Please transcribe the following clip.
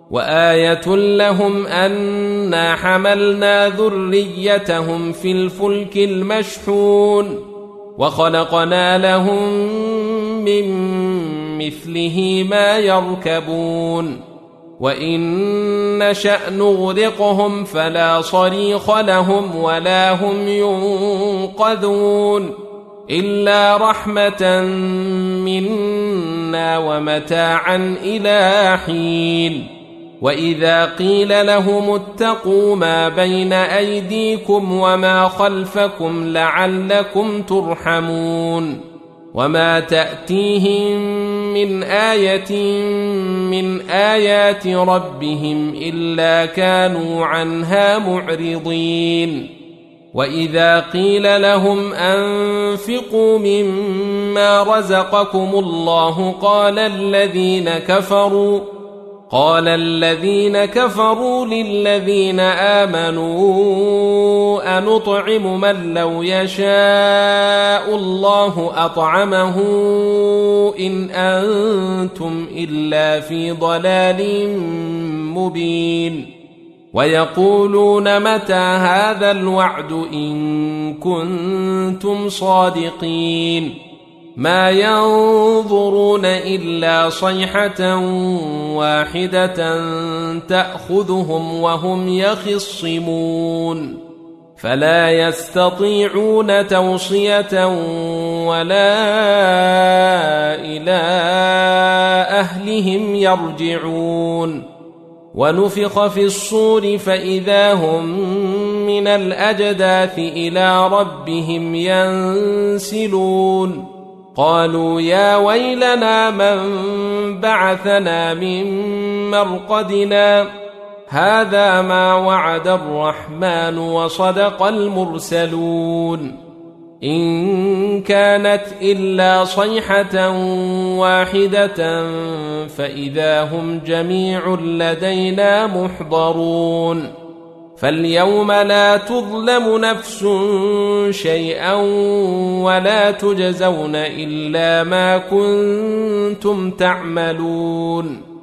وآية لهم أنا حملنا ذريتهم في الفلك المشحون وخلقنا لهم من مثله ما يركبون وإن نشأ نغرقهم فلا صريخ لهم ولا هم ينقذون إلا رحمة منا ومتاعا إلى حين وإذا قيل لهم اتقوا ما بين أيديكم وما خلفكم لعلكم ترحمون وما تأتيهم من آية من آيات ربهم إلا كانوا عنها معرضين وإذا قيل لهم أنفقوا مما رزقكم الله قال الذين كفروا للذين آمنوا أنطعم من لو يشاء الله أطعمه إن أنتم إلا في ضلال مبين ويقولون متى هذا الوعد إن كنتم صادقين ما ينظرون إلا صيحة واحدة تأخذهم وهم يخصمون فلا يستطيعون توصية ولا إلى أهلهم يرجعون ونفخ في الصور فإذا هم من الأجداث إلى ربهم ينسلون قالوا يا ويلنا من بعثنا من مرقدنا هذا ما وعد الرحمن وصدق المرسلون إن كانت إلا صيحة واحدة فإذا هم جميع لدينا محضرون فاليوم لا تظلم نفس شيئا ولا تجزون إلا ما كنتم تعملون